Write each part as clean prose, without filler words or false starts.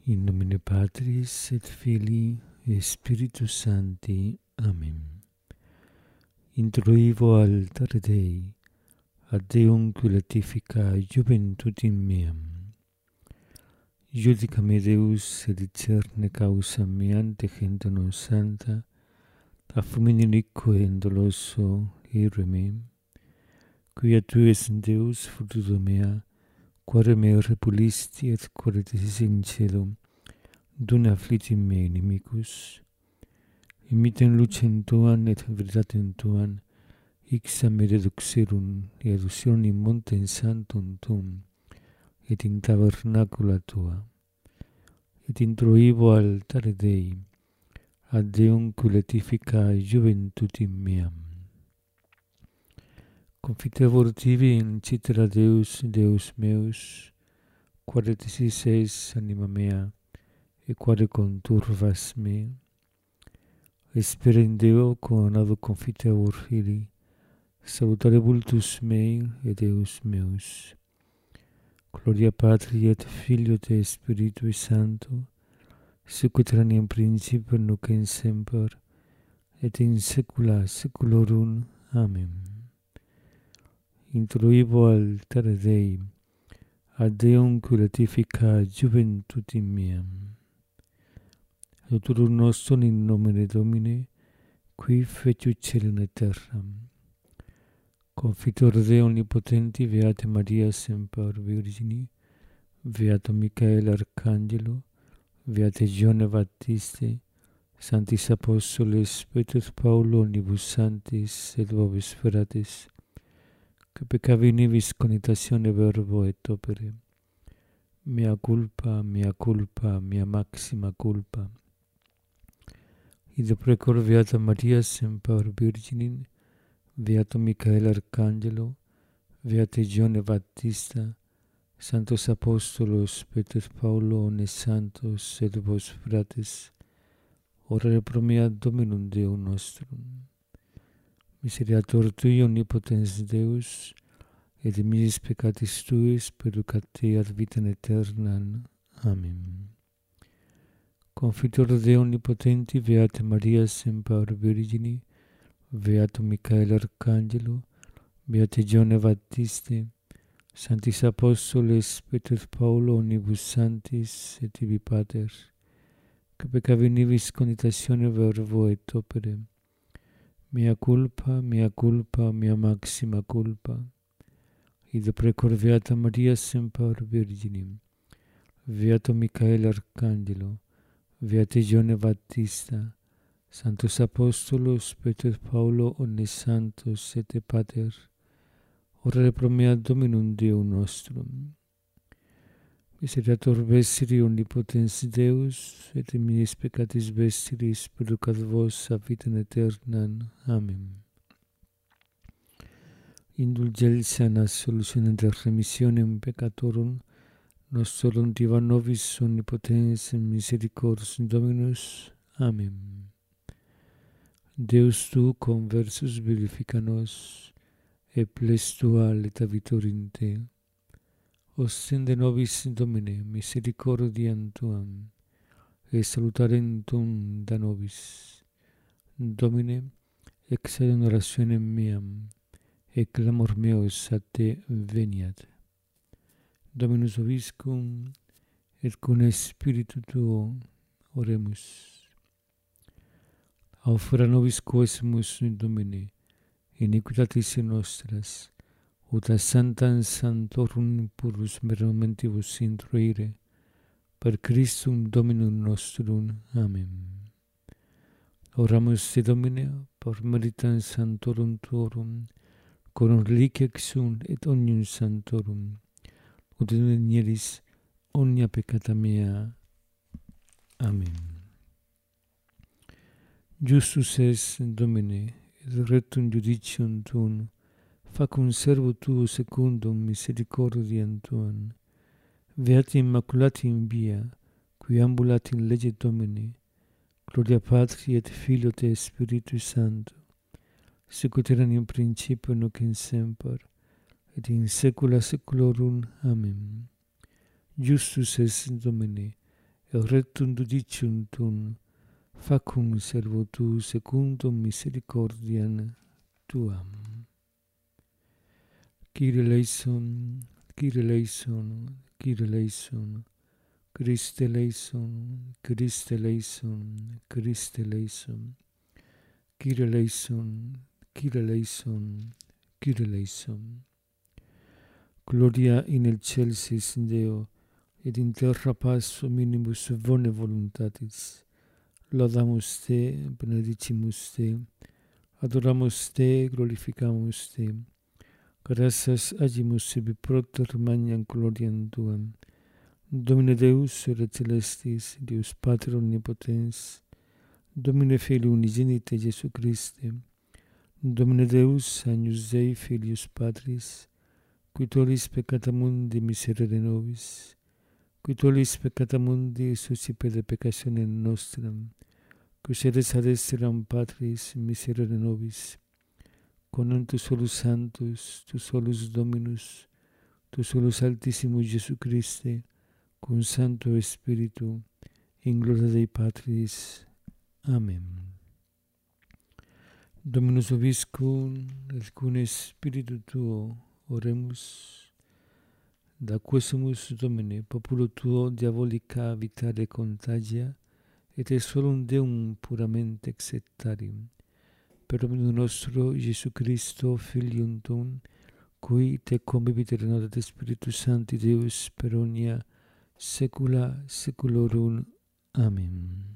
In nomine Patris et Filii et Spiritus Sancti. Amen. Introivo altare Dei, ad Deum culatifica juventutem meam. Judicame Deus et discerne causa mea ante gente non santa, a fulmine iniquo et doloso ire me, quia tu es Deus fructus mea, quare me repulisti et quare desis in cielo, dune afflitti me inimicus, imiten lucem tuam et veritatem tuam, ixam me reduxerum erusion in montem sanctum tuum, et in tabernacula tua, et introivo altare Dei, ad Deum culatifica juventutem meam. Confitevor tibi in citera Deus, Deus meus, quare desis es anima mea, et quare conturvas me. Espera in Deo coronado confitevor Filii, salutare vultus mei et Deus meus. Gloria Patri et Filio et Spiritui Sancto, sic ut erat in principio nunc et semper, et in saecula saeculorum. Amen. Introivo altare Dei, ad Deum culatifica juventutem meam. Auturum nostrum in nomine Domini, qui feciu caelum et terram. Confitor Deo omnipotenti, Beata Maria semper Virgini, Beato Michael Arcangelo, Beate Gione Baptiste, Sanctis Apostoles Petrus Paulo omnibus sanctis et vobis fratres, que peccavi nibis conitatione verbo et opere. Mea culpa, mea maxima culpa. Id precor Beata Maria semper Virgini, Beato Michael Arcangelo, Beate Gione Baptista, Sanctos Apostolos Petrus Paulo omnes santos et vos fratres, orare pro mea Dominum Deum nostrum. Miseriator Tui omnipotens Deus, et de misis peccatis Tuis perducat te ad vitam aeternam. Amen. Confitor Deo omnipotenti, Beata Maria semper Virgini, Beato Michael Arcangelo, Beate Gione Baptiste, Sanctis Apostoles Petrus Paulo omnibus sanctis et tibi pater, que peccavi nibis conitatione verbo et opere. Mea culpa, mea maxima culpa. Id precor Beata Maria semper Virginim, Beato Michael Arcangelo, Beate Gione Baptista, Sanctos Apostolos Petrus Paulo omnes santos et pater, orare pro mea Dominum Deum nostrum. Miseriator vestri omnipotens Deus, et in minis peccatis vestris perducat vos a vitam aeternam. Amen. Indulgentia nas solutionem et remissionem peccatorum nostrorum diva nobis omnipotens misericors Dominus. Amen. Deus tu conversus vivifica nos, et ples tua leta vitor in te. Ostende nobis Domine misericordiam tuam, et salutarem tuum da nobis. Domine, exaudum orationem meam, et clamor meus a te veniat. Dominus vobiscum, et cum spiritu tuo oremus. Aufera nobis quoesimus Domine, iniquitatis nostras, ut a sanctam sanctorum purus momentibus introire, per Christum Dominum nostrum. Amen. Oramus te Domine, per meritam sanctorum tuorum, corum reliquia exum et omnium sanctorum, ut inieris omnia peccata mea. Amen. Justus es, Domine, et rectum judicium tuum, facum servo tuo secundum misericordiam tuam. Beati Immaculati in via, qui ambulat in lege Domini, gloria Patri et Filio et Spiritui Sancto, sic ut erat in principio nunc et semper, et in saecula saeculorum. Amen. Justus es, Domine, et rectum dudicuntum facum servo tu secundum misericordiam tuam. Kyrie eleison, Kyrie eleison, Kyrie eleison, Christe eleison, Christe eleison, Christe eleison, Kyrie eleison, Kyrie eleison, Kyrie eleison. Gloria in excelsis Deo, et in terra paz minimus bone voluntatis. Laudamus te, benedicimus te, adoramus te, glorificamus te. Gratias agimus sibi propter magnam gloriam tuam. Domine Deus, ora celestis, Deus Pater omnipotens, Domine Filii unigenite Iesu Christe, Domine Deus, Agnus Dei, Filius Patris, qui tollis peccata mundi miserere nobis, qui tollis peccata mundi suscipe de peccationem nostram, qui sedes ad esteram Patris miserere nobis, con tu solus Sanctus, tu solus Dominus, tu solus Altissimus Iesu Christe, cum Sancto Spiritu, in gloria Dei Patris. Amen. Dominus vobiscum, et cum Spiritu tuo, oremus. Da quesumus, Domine, populo tuo diabolica vitare contagia, et solum Deum puramente acceptarium. Per Dominum nostro, Iesu Christo, Filium tuum, cui te convivit et notat Spiritus Sancti Deus per omnia saecula saeculorum. Amén.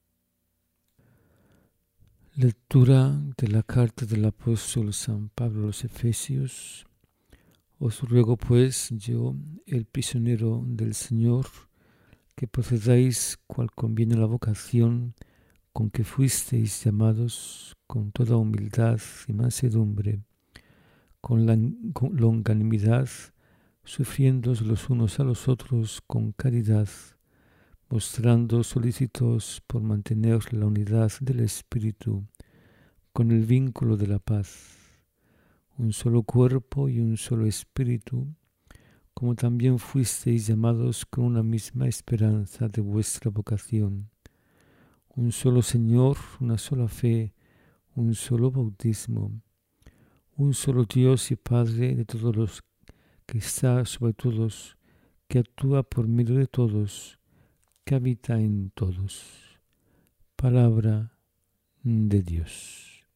Lectura de la carta del apóstol San Pablo a los Efesios. Os ruego pues, yo, el prisionero del Señor, que procedáis cual conviene a la vocación con que fuisteis llamados, con toda humildad y mansedumbre, con longanimidad, sufriéndoos los unos a los otros con caridad, mostrando solícitos por mantener la unidad del Espíritu con el vínculo de la paz, un solo cuerpo y un solo Espíritu, como también fuisteis llamados con una misma esperanza de vuestra vocación, un solo Señor, una sola fe, un solo bautismo, un solo Dios y Padre de todos los que está sobre todos, que actúa por medio de todos, que habita en todos. Palabra de Dios.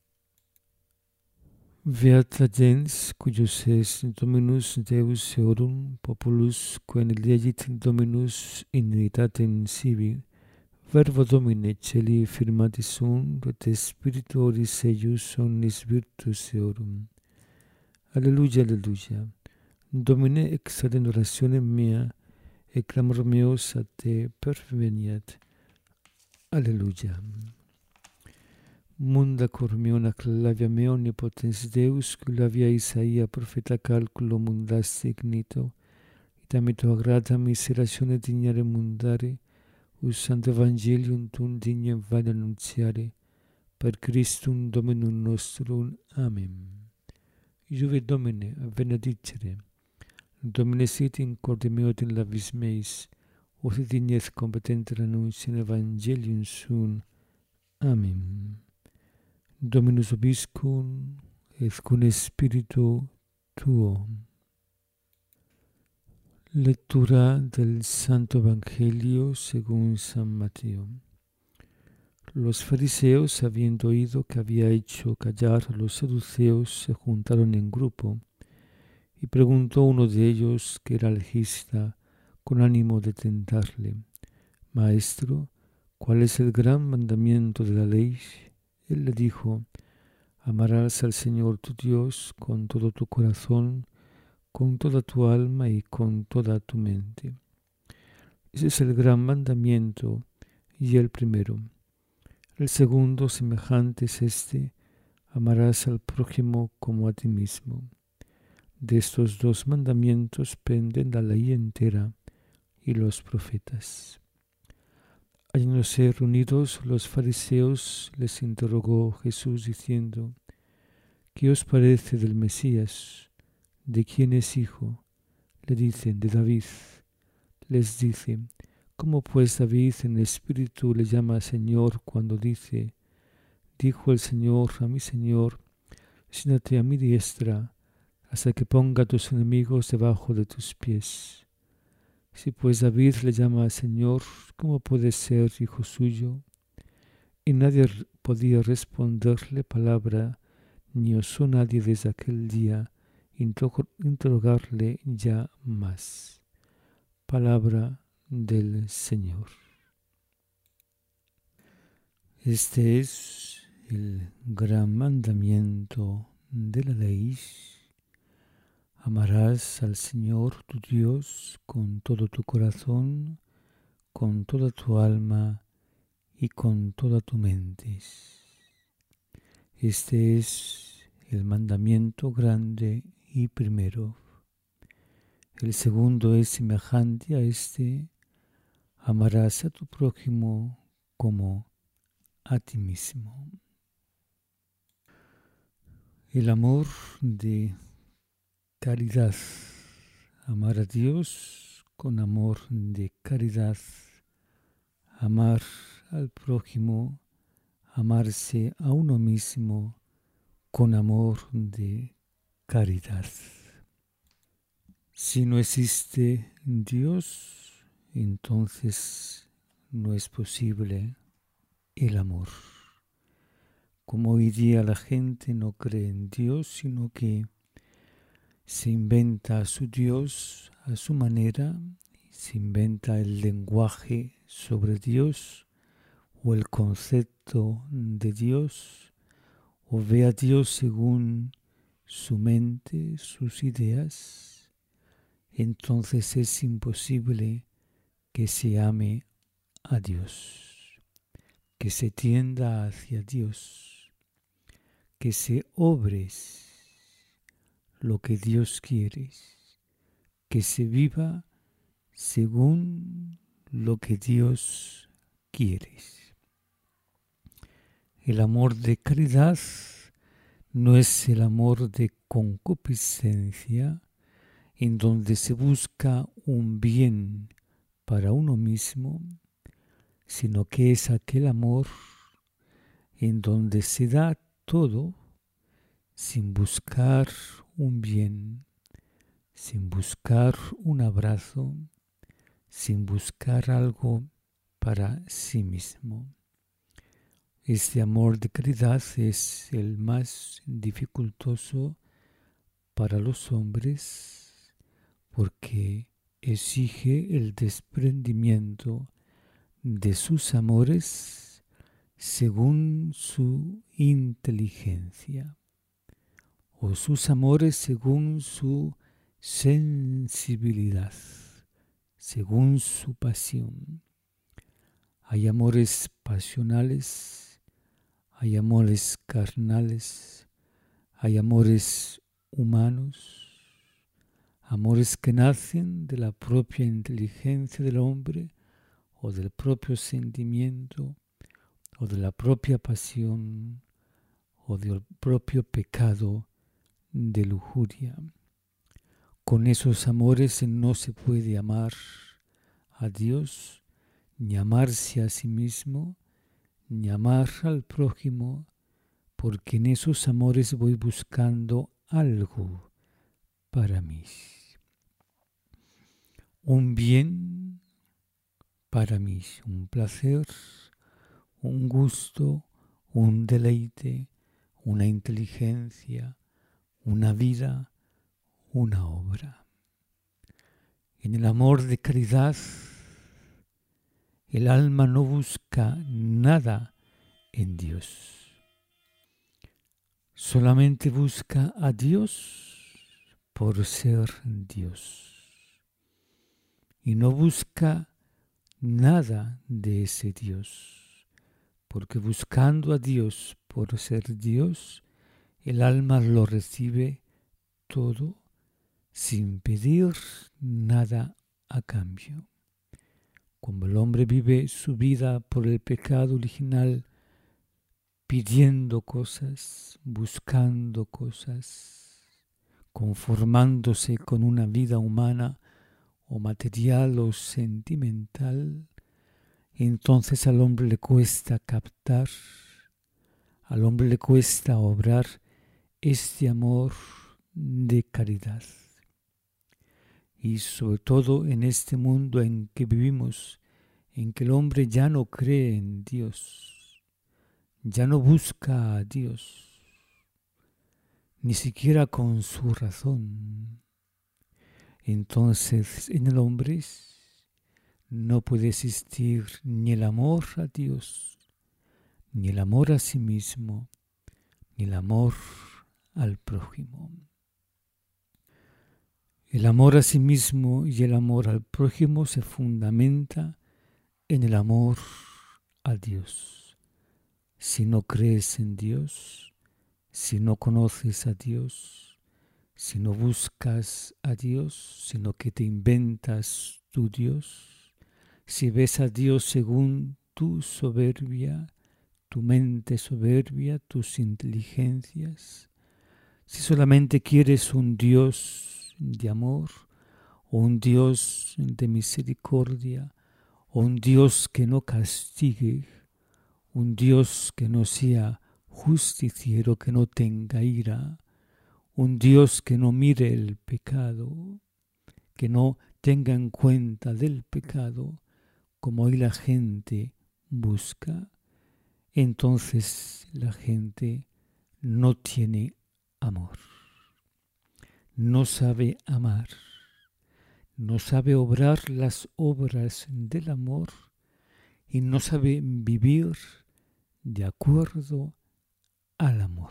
Beata gens cujus es Dominus Deus eorum populus quae legit Dominus in unitatem sibi, verbo Domini celi firmatis sunt, et Spiritu oris eius omnis virtus eorum. Alleluia, alleluia. Domine exaudem orationem mea, et clamor meus a te perveniat. Alleluia. Munda cor meo acclavia me omnipotens Deus, culavia Isaia profeta calculo mundasti ignito, et amito agrata miseratione dignare mundare, us santo evangelium tum dignem vale annuntiare, per Christum Dominum nostrum. Amen. Iuve Domine, benedicere. Domine sit in corde meo et in labis meis, os et dignes competenter annuntiam evangelium suum. Amen. Dominus vobiscum, et cum Spiritu tuo. Lectura del Santo Evangelio según San Mateo. Los fariseos, habiendo oído que había hecho callar a los saduceos, se juntaron en grupo, y preguntó uno de ellos, que era legista, con ánimo de tentarle: Maestro, ¿cuál es el gran mandamiento de la ley? Él le dijo: amarás al Señor tu Dios con todo tu corazón, con toda tu alma y con toda tu mente. Ese es el gran mandamiento y el primero. El segundo, semejante, es este: amarás al prójimo como a ti mismo. De estos dos mandamientos penden la ley entera y los profetas. Hallándose reunidos los fariseos, les interrogó Jesús diciendo: ¿qué os parece del Mesías? ¿De quién es hijo? Le dicen: de David. Les dice: ¿Cómo pues David en espíritu le llama Señor cuando dice: dijo el Señor a mi Señor, siéntate a mi diestra hasta que ponga a tus enemigos debajo de tus pies? Si pues David le llama Señor, ¿cómo puede ser hijo suyo? Y nadie podía responderle palabra, ni osó nadie desde aquel día interrogarle ya más. Palabra del Señor. Este es el gran mandamiento de la ley. Amarás al Señor tu Dios con todo tu corazón, con toda tu alma y con toda tu mente. Este es el mandamiento grande y primero. El segundo es semejante a este: amarás a tu prójimo como a ti mismo. El amor de caridad. Amar a Dios con amor de caridad. Amar al prójimo, amarse a uno mismo con amor de caridad. Si no existe Dios, entonces no es posible el amor. Como hoy día la gente no cree en Dios, sino que se inventa a su Dios a su manera, se inventa el lenguaje sobre Dios o el concepto de Dios, o ve a Dios según su mente, sus ideas, entonces es imposible que se ame a Dios, que se tienda hacia Dios, que se obre lo que Dios quiere, que se viva según lo que Dios quiere. El amor de caridad no es el amor de concupiscencia, en donde se busca un bien para uno mismo, sino que es aquel amor en donde se da todo sin buscar un bien, sin buscar un abrazo, sin buscar algo para sí mismo. Este amor de caridad es el más dificultoso para los hombres porque exige el desprendimiento de sus amores según su inteligencia o sus amores según su sensibilidad, según su pasión. Hay amores pasionales, hay amores carnales, hay amores humanos, amores que nacen de la propia inteligencia del hombre o del propio sentimiento o de la propia pasión o del propio pecado de lujuria. Con esos amores no se puede amar a Dios, ni amarse a sí mismo, ni amar al prójimo, porque en esos amores voy buscando algo para mí. Un bien para mí, un placer, un gusto, un deleite, una inteligencia, una vida, una obra. En el amor de caridad, el alma no busca nada en Dios. Solamente busca a Dios por ser Dios. Y no busca nada de ese Dios. Porque buscando a Dios por ser Dios, el alma lo recibe todo sin pedir nada a cambio. Cuando el hombre vive su vida por el pecado original, pidiendo cosas, buscando cosas, conformándose con una vida humana o material o sentimental, entonces al hombre le cuesta captar, al hombre le cuesta obrar este amor de caridad. Y sobre todo en este mundo en que vivimos, en que el hombre ya no cree en Dios, ya no busca a Dios, ni siquiera con su razón. Entonces en el hombre no puede existir ni el amor a Dios, ni el amor a sí mismo, ni el amor al prójimo. El amor a sí mismo y el amor al prójimo se fundamenta en el amor a Dios. Si no crees en Dios, si no conoces a Dios, si no buscas a Dios, sino que te inventas tu Dios, si ves a Dios según tu soberbia, tu mente soberbia, tus inteligencias, si solamente quieres un Dios de amor, o un Dios de misericordia, o un Dios que no castigue, un Dios que no sea justiciero, que no tenga ira, un Dios que no mire el pecado, que no tenga en cuenta del pecado, como hoy la gente busca, entonces la gente no tiene amor, no sabe amar, no sabe obrar las obras del amor y no sabe vivir de acuerdo al amor.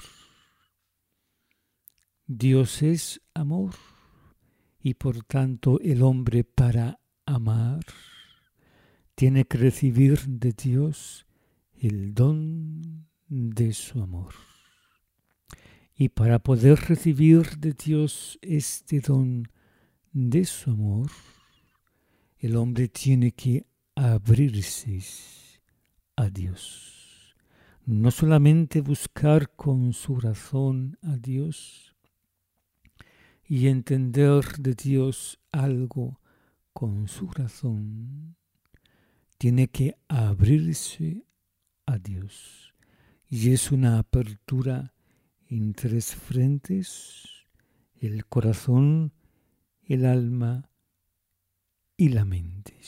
Dios es amor y por tanto el hombre para amar tiene que recibir de Dios el don de su amor. Y para poder recibir de Dios este don de su amor, el hombre tiene que abrirse a Dios. No solamente buscar con su razón a Dios y entender de Dios algo con su razón, tiene que abrirse a Dios. Y es una apertura en tres frentes: el corazón, el alma y la mente.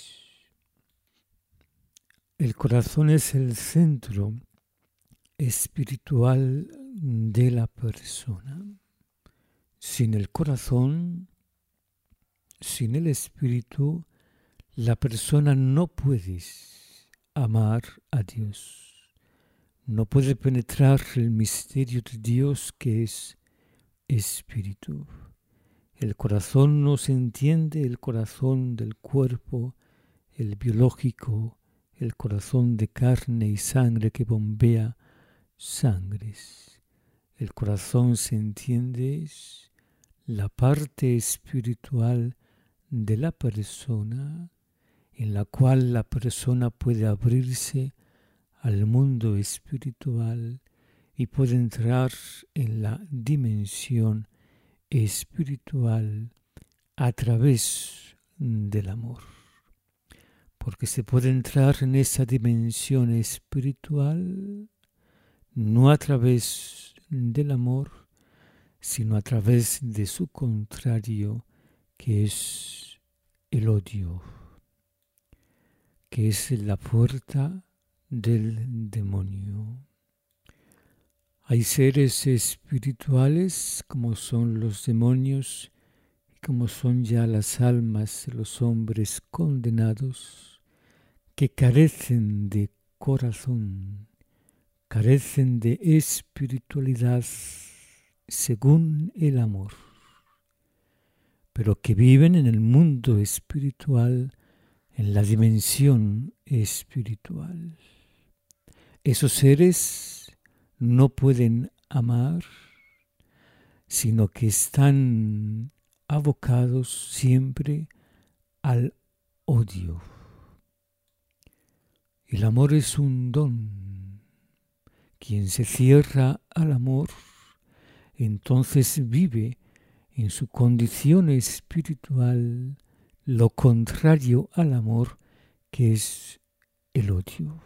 El corazón es el centro espiritual de la persona. Sin el corazón, sin el espíritu, la persona no puede amar a Dios. No puede penetrar el misterio de Dios que es espíritu. El corazón no se entiende, el corazón del cuerpo, el biológico, el corazón de carne y sangre que bombea sangres. El corazón se entiende es la parte espiritual de la persona en la cual la persona puede abrirse al mundo espiritual y puede entrar en la dimensión espiritual a través del amor. Porque se puede entrar en esa dimensión espiritual no a través del amor, sino a través de su contrario, que es el odio, que es la puerta del demonio. Hay seres espirituales como son los demonios y como son ya las almas de los hombres condenados que carecen de corazón, carecen de espiritualidad según el amor, pero que viven en el mundo espiritual, en la dimensión espiritual. Esos seres no pueden amar, sino que están abocados siempre al odio. El amor es un don. Quien se cierra al amor, entonces vive en su condición espiritual lo contrario al amor, que es el odio.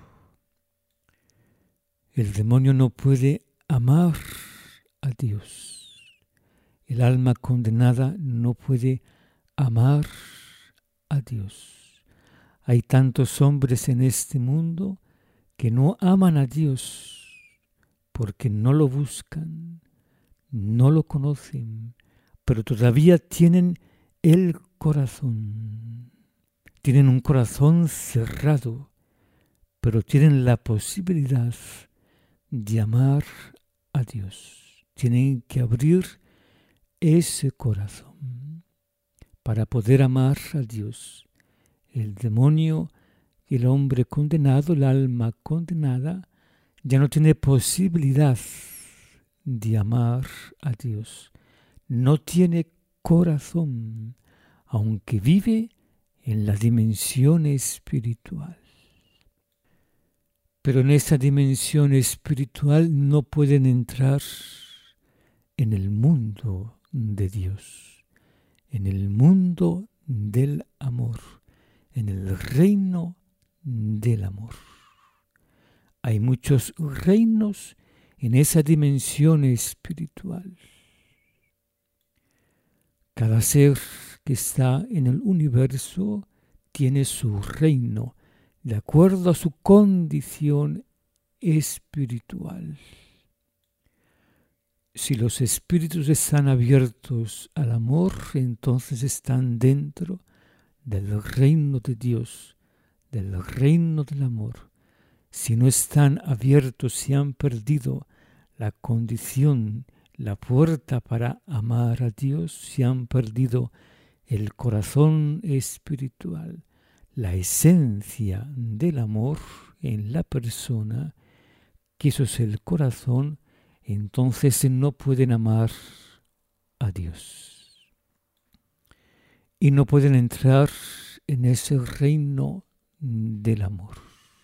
El demonio no puede amar a Dios. El alma condenada no puede amar a Dios. Hay tantos hombres en este mundo que no aman a Dios porque no lo buscan, no lo conocen, pero todavía tienen el corazón. Tienen un corazón cerrado, pero tienen la posibilidad de amar a Dios. Tienen que abrir ese corazón para poder amar a Dios. El demonio, el hombre condenado, el alma condenada, ya no tiene posibilidad de amar a Dios. No tiene corazón, aunque vive en la dimensión espiritual. Pero en esa dimensión espiritual no pueden entrar en el mundo de Dios, en el mundo del amor, en el reino del amor. Hay muchos reinos en esa dimensión espiritual. Cada ser que está en el universo tiene su reino de acuerdo a su condición espiritual. Si los espíritus están abiertos al amor, entonces están dentro del reino de Dios, del reino del amor. Si no están abiertos, si han perdido la condición, la puerta para amar a Dios, si han perdido el corazón espiritual, la esencia del amor en la persona, que eso es el corazón, entonces no pueden amar a Dios. Y no pueden entrar en ese reino del amor.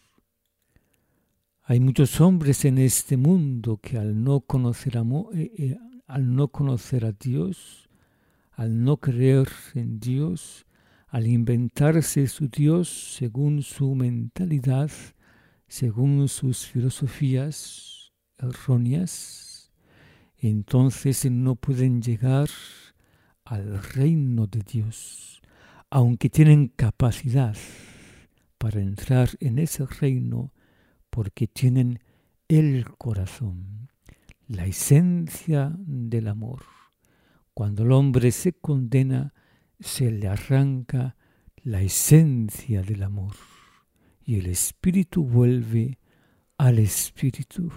Hay muchos hombres en este mundo que al no conocer al no conocer a Dios, al no creer en Dios, al inventarse su Dios según su mentalidad, según sus filosofías erróneas, entonces no pueden llegar al reino de Dios, aunque tienen capacidad para entrar en ese reino, porque tienen el corazón, la esencia del amor. Cuando el hombre se condena, se le arranca la esencia del amor y el espíritu vuelve al espíritu.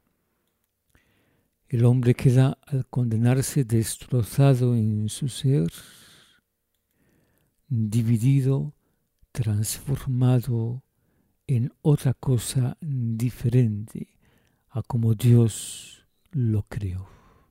El hombre queda al condenarse destrozado en su ser, dividido, transformado en otra cosa diferente a como Dios lo creó.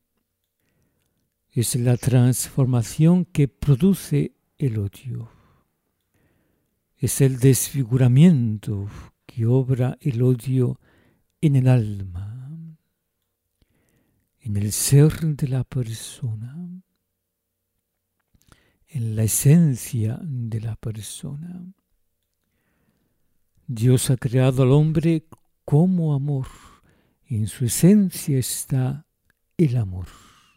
Es la transformación que produce el odio. Es el desfiguramiento que obra el odio en el alma, en el ser de la persona, en la esencia de la persona. Dios ha creado al hombre como amor. En su esencia está el amor.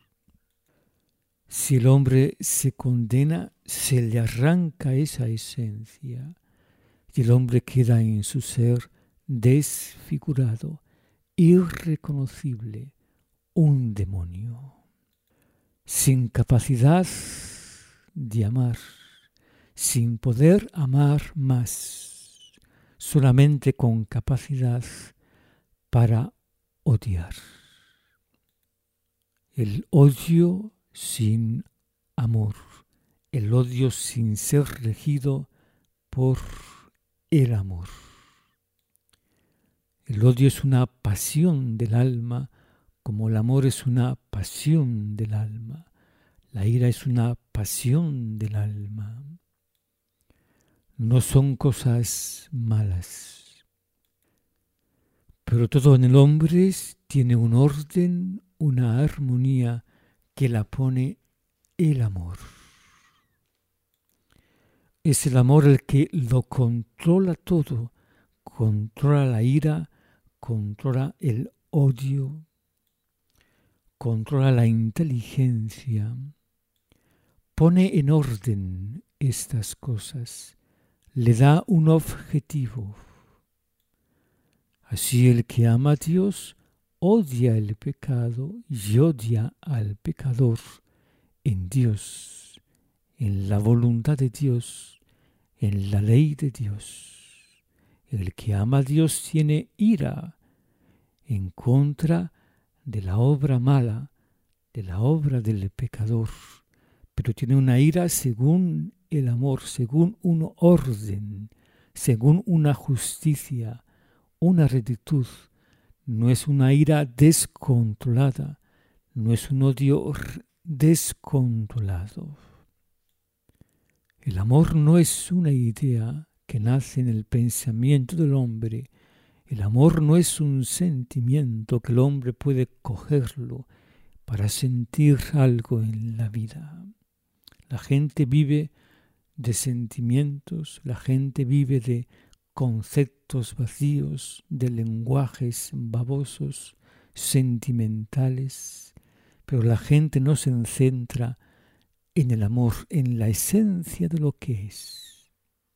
Si el hombre se condena, se le arranca esa esencia y el hombre queda en su ser desfigurado, irreconocible, un demonio, sin capacidad de amar, sin poder amar más, solamente con capacidad para odiar. El odio sin amor, el odio sin ser regido por el amor. El odio es una pasión del alma, como el amor es una pasión del alma. La ira es una pasión del alma. No son cosas malas. Pero todo en el hombre tiene un orden, una armonía que la pone el amor. Es el amor el que lo controla todo, controla la ira, controla el odio, controla la inteligencia, pone en orden estas cosas, le da un objetivo. Así el que ama a Dios odia el pecado y odia al pecador en Dios, en la voluntad de Dios, en la ley de Dios. El que ama a Dios tiene ira en contra de la obra mala, de la obra del pecador, pero tiene una ira según el amor, según un orden, según una justicia, una rectitud. No es una ira descontrolada, no es un odio descontrolado. El amor no es una idea que nace en el pensamiento del hombre. El amor no es un sentimiento que el hombre puede cogerlo para sentir algo en la vida. La gente vive de sentimientos, la gente vive de conceptos vacíos, de lenguajes babosos, sentimentales, pero la gente no se centra en el amor, en la esencia de lo que es.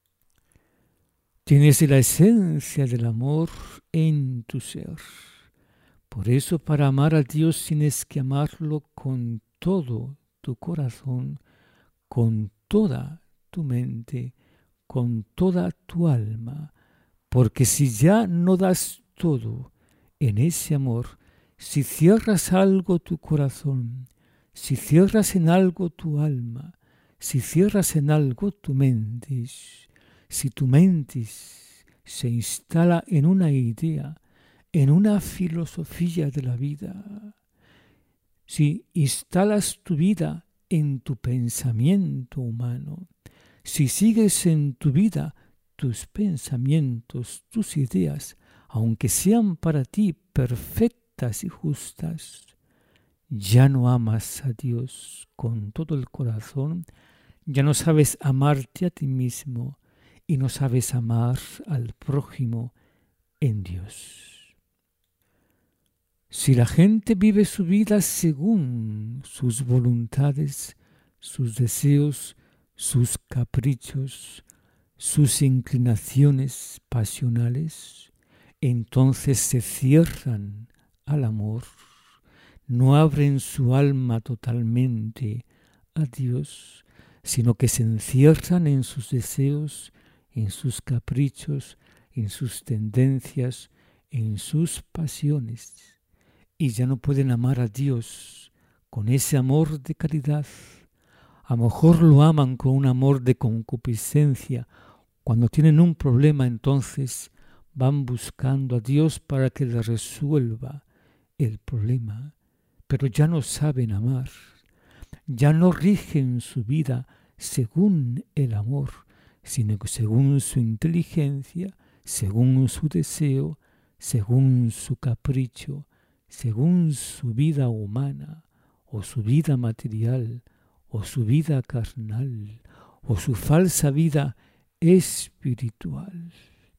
Tienes la esencia del amor en tu ser. Por eso para amar a Dios tienes que amarlo con todo tu corazón, con toda tu mente, con toda tu alma, porque si ya no das todo en ese amor, si cierras algo tu corazón, si cierras en algo tu alma, si cierras en algo tu mente, si tu mente se instala en una idea, en una filosofía de la vida, si instalas tu vida en tu pensamiento humano, si sigues en tu vida tus pensamientos, tus ideas, aunque sean para ti perfectas y justas, ya no amas a Dios con todo el corazón, ya no sabes amarte a ti mismo y no sabes amar al prójimo en Dios. Si la gente vive su vida según sus voluntades, sus deseos, sus caprichos, sus inclinaciones pasionales, entonces se cierran al amor, no abren su alma totalmente a Dios, sino que se encierran en sus deseos, en sus caprichos, en sus tendencias, en sus pasiones. Y ya no pueden amar a Dios con ese amor de caridad. A lo mejor lo aman con un amor de concupiscencia. Cuando tienen un problema, entonces van buscando a Dios para que les resuelva el problema. Pero ya no saben amar. Ya no rigen su vida según el amor, sino que según su inteligencia, según su deseo, según su capricho, según su vida humana, o su vida material, o su vida carnal, o su falsa vida espiritual.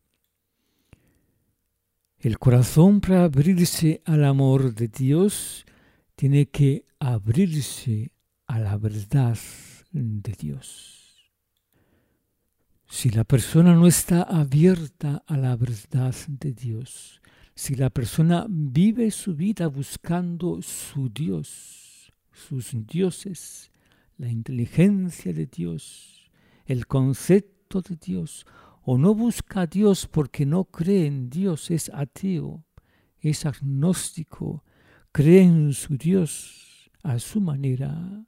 El corazón, para abrirse al amor de Dios, tiene que abrirse a la verdad de Dios. Si la persona no está abierta a la verdad de Dios, si la persona vive su vida buscando su Dios, sus dioses, la inteligencia de Dios, el concepto de Dios, o no busca a Dios porque no cree en Dios, es ateo, es agnóstico, cree en su Dios a su manera,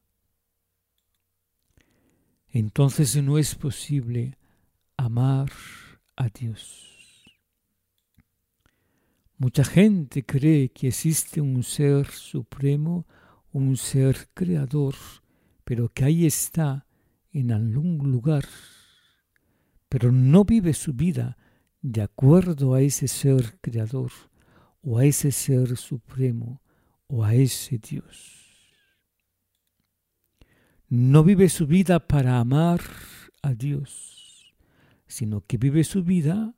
entonces no es posible amar a Dios. Mucha gente cree que existe un ser supremo, un ser creador, pero que ahí está en algún lugar, pero no vive su vida de acuerdo a ese ser creador, o a ese ser supremo, o a ese Dios. No vive su vida para amar a Dios. sino que vive su vida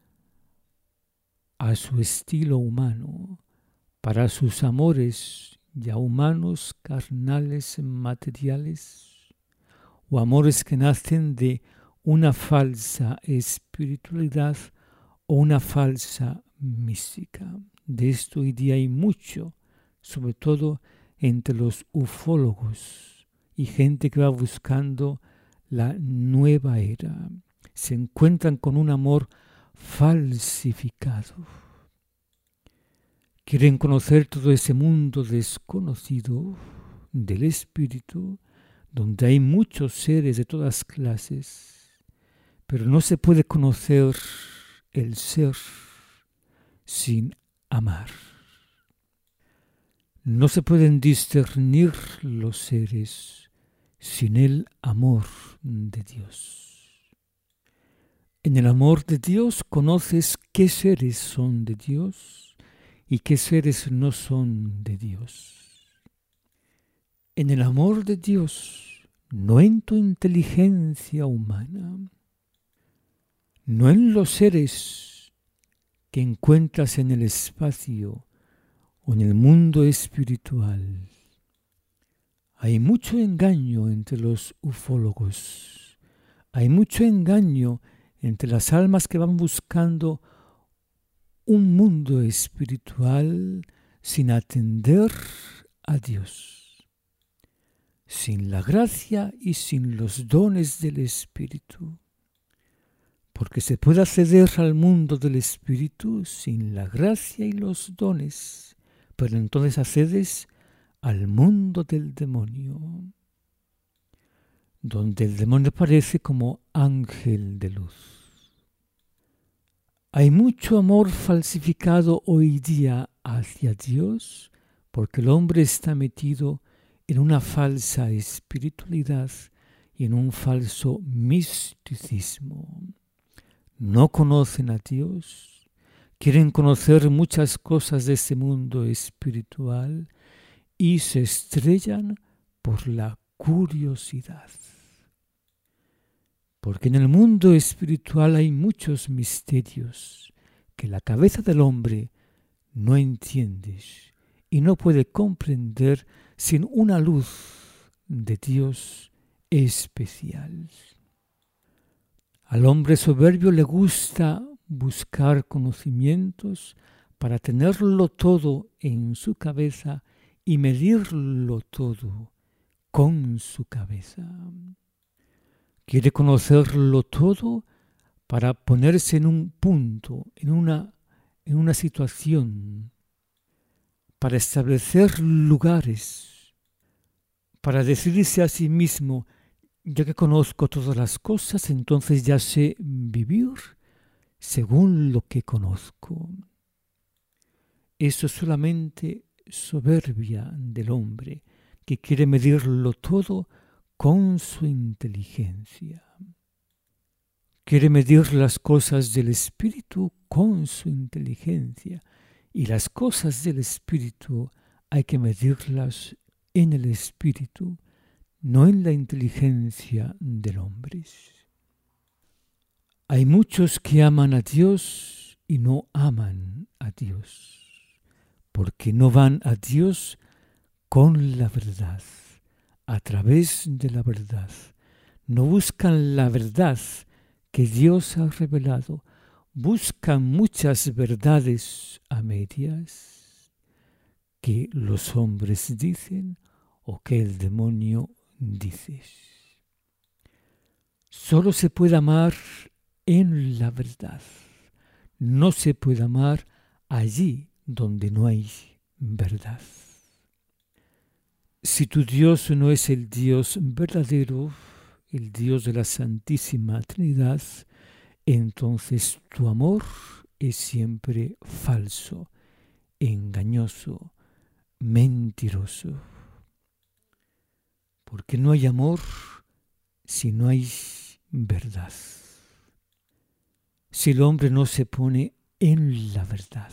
a su estilo humano, para sus amores ya humanos, carnales, materiales, o amores que nacen de una falsa espiritualidad o una falsa mística. De esto hoy día hay mucho, sobre todo entre los ufólogos y gente que va buscando la nueva era. Se encuentran con un amor falsificado. Quieren conocer todo ese mundo desconocido del espíritu, donde hay muchos seres de todas clases, pero no se puede conocer el ser sin amar. No se pueden discernir los seres sin el amor de Dios. En el amor de Dios conoces qué seres son de Dios y qué seres no son de Dios. En el amor de Dios, no en tu inteligencia humana, no en los seres que encuentras en el espacio o en el mundo espiritual. Hay mucho engaño entre los ufólogos. Hay mucho engaño entre las almas que van buscando un mundo espiritual sin atender a Dios, sin la gracia y sin los dones del Espíritu. Porque se puede acceder al mundo del Espíritu sin la gracia y los dones, pero entonces accedes al mundo del demonio, donde el demonio aparece como ángel de luz. Hay mucho amor falsificado hoy día hacia Dios, porque el hombre está metido en una falsa espiritualidad y en un falso misticismo. No conocen a Dios, quieren conocer muchas cosas de este mundo espiritual y se estrellan por la curiosidad. Porque en el mundo espiritual hay muchos misterios que la cabeza del hombre no entiende y no puede comprender sin una luz de Dios especial. Al hombre soberbio le gusta buscar conocimientos para tenerlo todo en su cabeza y medirlo todo con su cabeza. Quiere conocerlo todo para ponerse en un punto, en una situación, para establecer lugares, para decirse a sí mismo: ya que conozco todas las cosas, entonces ya sé vivir según lo que conozco. Eso es solamente soberbia del hombre, que quiere medirlo todo con su inteligencia. Quiere medir las cosas del espíritu con su inteligencia, y las cosas del espíritu hay que medirlas en el espíritu, no en la inteligencia del hombre. Hay muchos que aman a Dios y no aman a Dios, porque no van a Dios con la verdad, a través de la verdad. No buscan la verdad que Dios ha revelado, buscan muchas verdades a medias que los hombres dicen o que el demonio dice. Solo se puede amar en la verdad. No se puede amar allí donde no hay verdad. Si tu Dios no es el Dios verdadero, el Dios de la Santísima Trinidad, entonces tu amor es siempre falso, engañoso, mentiroso. Porque no hay amor si no hay verdad. Si el hombre no se pone en la verdad,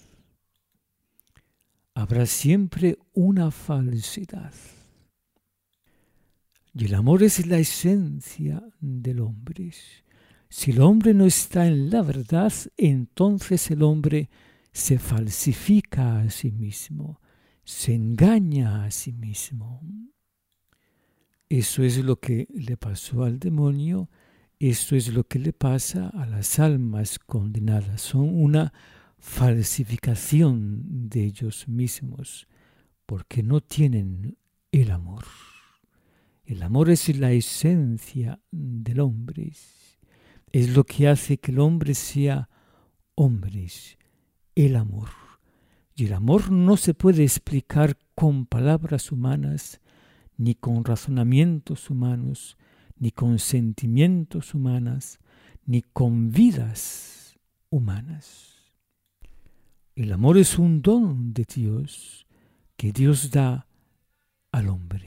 habrá siempre una falsedad. Y el amor es la esencia del hombre. Si el hombre no está en la verdad, entonces el hombre se falsifica a sí mismo, se engaña a sí mismo. Eso es lo que le pasó al demonio, eso es lo que le pasa a las almas condenadas. Son una falsificación de ellos mismos, porque no tienen el amor. El amor es la esencia del hombre. Es lo que hace que el hombre sea hombre, el amor. Y el amor no se puede explicar con palabras humanas, ni con razonamientos humanos, ni con sentimientos humanos, ni con vidas humanas. El amor es un don de Dios que Dios da al hombre.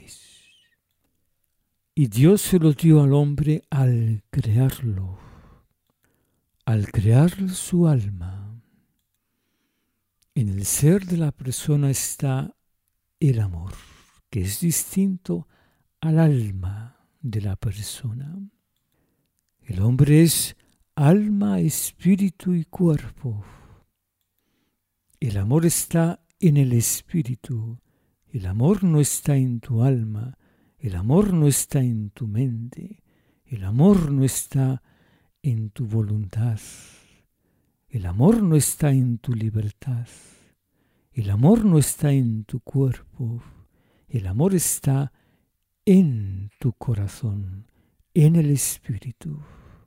Y Dios se lo dio al hombre al crearlo, al crear su alma. En el ser de la persona está el amor, que es distinto al alma de la persona. El hombre es alma, espíritu y cuerpo. El amor está en el espíritu. El amor no está en tu alma. El amor no está en tu mente. El amor no está en tu voluntad. El amor no está en tu libertad. El amor no está en tu cuerpo. El amor está en tu corazón, en el espíritu.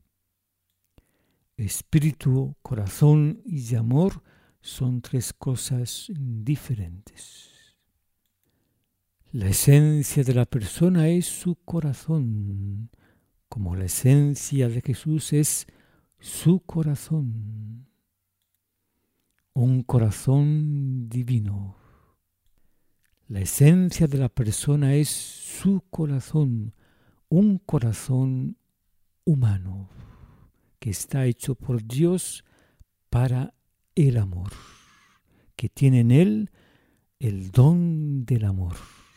Espíritu, corazón y amor son tres cosas diferentes. La esencia de la persona es su corazón, como la esencia de Jesús es su corazón. Un corazón divino. La esencia de la persona es su corazón, un corazón humano que está hecho por Dios para el amor, que tiene en él el don del amor.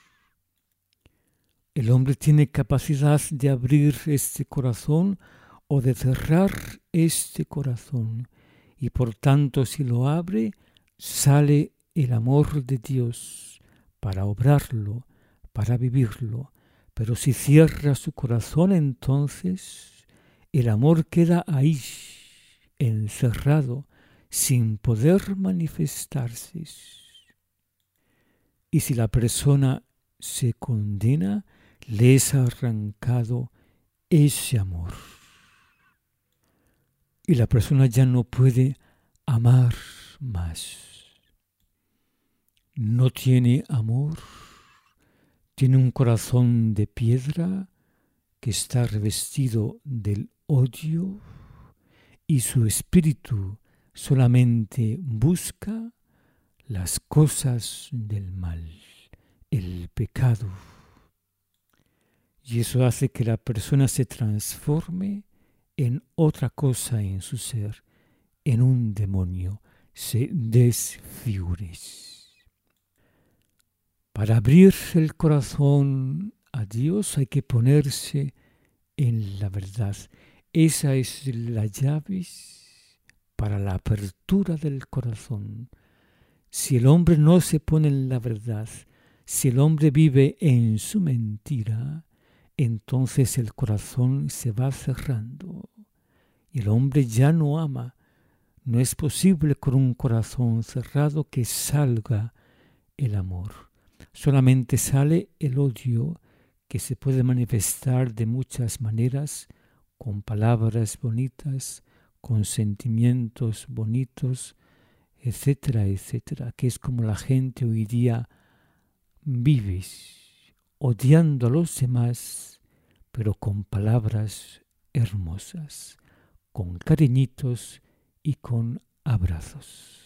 El hombre tiene capacidad de abrir este corazón o de cerrar este corazón, y por tanto si lo abre, sale el amor de Dios para obrarlo, para vivirlo. Pero si cierra su corazón, entonces el amor queda ahí, encerrado, sin poder manifestarse. Y si la persona se condena, le es arrancado ese amor. Y la persona ya no puede amar más. No tiene amor, tiene un corazón de piedra que está revestido del odio y su espíritu solamente busca las cosas del mal, el pecado. Y eso hace que la persona se transforme en otra cosa en su ser, en un demonio, se desfigure. Para abrir el corazón a Dios hay que ponerse en la verdad. Esa es la llave para la apertura del corazón. Si el hombre no se pone en la verdad, si el hombre vive en su mentira, entonces el corazón se va cerrando y el hombre ya no ama. No es posible con un corazón cerrado que salga el amor. Solamente sale el odio, que se puede manifestar de muchas maneras, con palabras bonitas, con sentimientos bonitos, etcétera, etcétera, que es como la gente hoy día vive, odiando a los demás, pero con palabras hermosas, con cariñitos y con abrazos.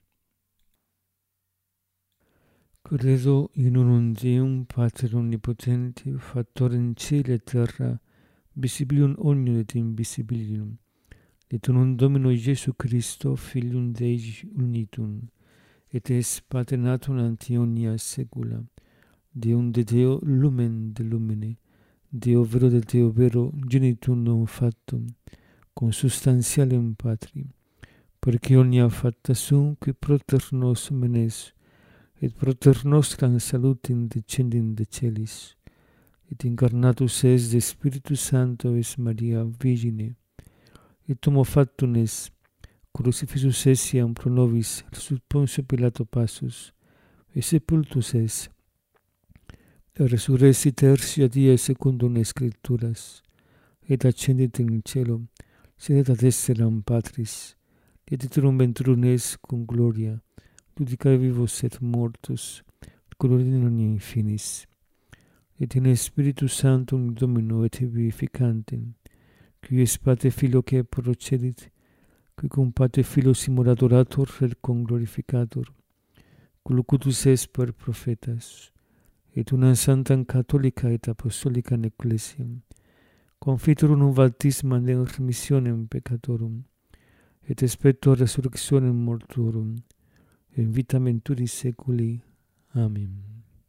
Credo in unum Deum, Pater omnipotente, Factorem caeli et terra, visibilium omnium et invisibilium, et unum Domino Iesu Christo, Filium Dei unitum, et es Paternatum ante omnia saecula, Deum de Deo lumen de lumine, Deo vero de Deo vero, genitum non factum, consubstantialem Patri, perque omnia facta sum qui proter nos menes, et proter nostram salutem descendit de celis, et incarnatus es de Spiritus Sancto es Maria Virgine, et homo factum es, crucifixus essiam pro nobis sub Pontio Pilato passus, et sepultus es, et resurrexit tertia die secundum Scripturas, et ascendit in caelo, sedet ad destra Patris, et iterum venturum es cum gloria, judicae vivos et mortus, gloria non infinis. Et in Spiritus Sanctum Domino et vivificantem, qui es Pate Filio que procedit, qui cum Pate Filio simul adorator et cum glorificator, qui locutus es per prophetas, et unam sanctam catholica et apostolicam ecclesiam, confitur unum baptismam de remissionem peccatorum, et expecto resurrectionem mortuorum, in vita venturi seculi. Amen.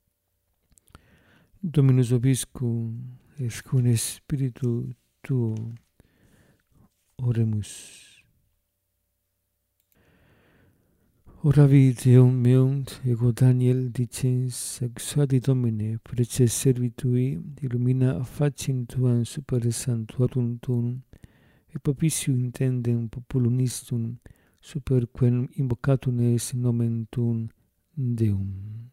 Dominus vobiscum, et cum spiritu tuo. Oremus. Oravit Deum meum, ego Daniel, dicens, exaudi Domine, preces servitui, illumina faciem tuam super sanctuarum tuum, et propitium intendem populum istum, super quem invocatum es nomen tuum Deum.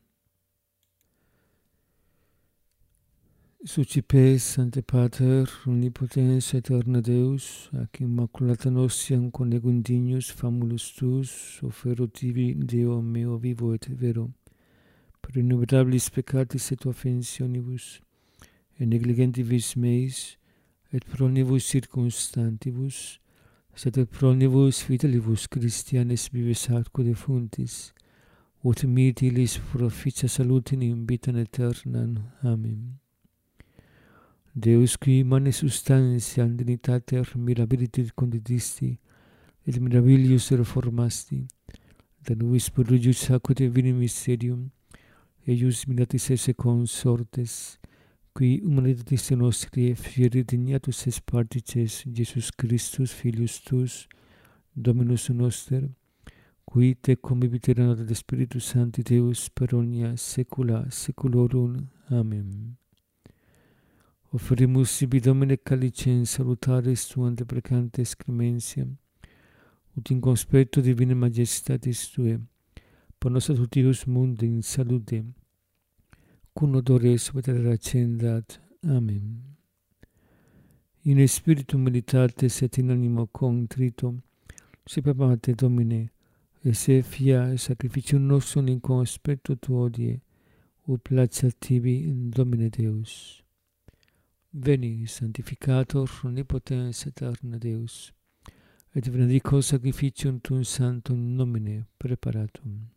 Sucipes, Sancte Pater, omnipotens aeterna Deus, ac immaculata nostiam conegum indignus famulus tuus, offero tibi, Deo meo vivo et vero, per innumerabilis peccatis et offensionibus, et negligentibus meis, et pro omnibus circumstantibus, sed et pro omnibus fidelibus Christianes vives atque defuntis, ut mit illis proficia salutem in vitam aeternam. Amen. Deus qui mane substantiam dignitater mirabilitate conditisti, et mirabilius reformasti, da nobis prodigius aquae divini mysterium, eius miratis esse consortes, qui humanitatis nostri fieri dignatus es partices Jesus Christus, Filius tuus, Dominus noster, qui te convivit ad Spiritus Sancti Deus per omnia saecula saeculorum. Amen. Offerimus sibi Domine calicem salutaris tuam deprecantes clementiam, ut in conspecto divinae majestatis tuae, pro nos adultius mundi in salute, cum odore suae accendat. Amen. In spiritu militatis et in animo contrito, seppamate Domine, et se fia sacrificium nostrum in conspecto tuo odie, ut placet tibi in Domine Deus. Veni, sanctificator omnipotens aeterna Deus, et benedico sacrificium tuum sanctum nomine preparatum.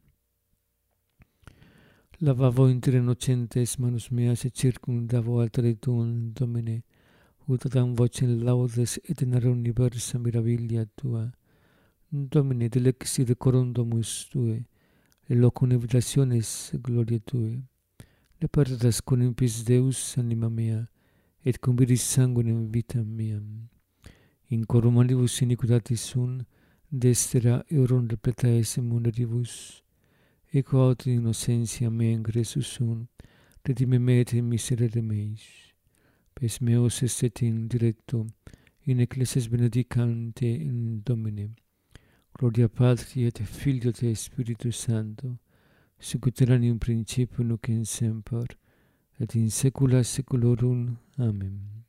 Lavavo inter innocentes manus meas et circumdavo altare tuum, Domine, ut adam vocem laudes et in universa mirabilia tua. Domine, delexi decorum domus tue, et locum habitationis gloria tue. Ne perdas con impis Deus anima mea, et conviris sanguinem vitam meam. In corrumanibus iniquitatis sunt, destera eurum repleta esse mundaribus. Eco aut innocentia mea ingressus sunt, redime me et miserere meis. Pes meos estet in directo, in ecclesias benedicante in Domine. Gloria Patri et Filio et Spiritus Sancto, sic ut erat in principio nunc in semper, et in saecula saeculorum. Amen.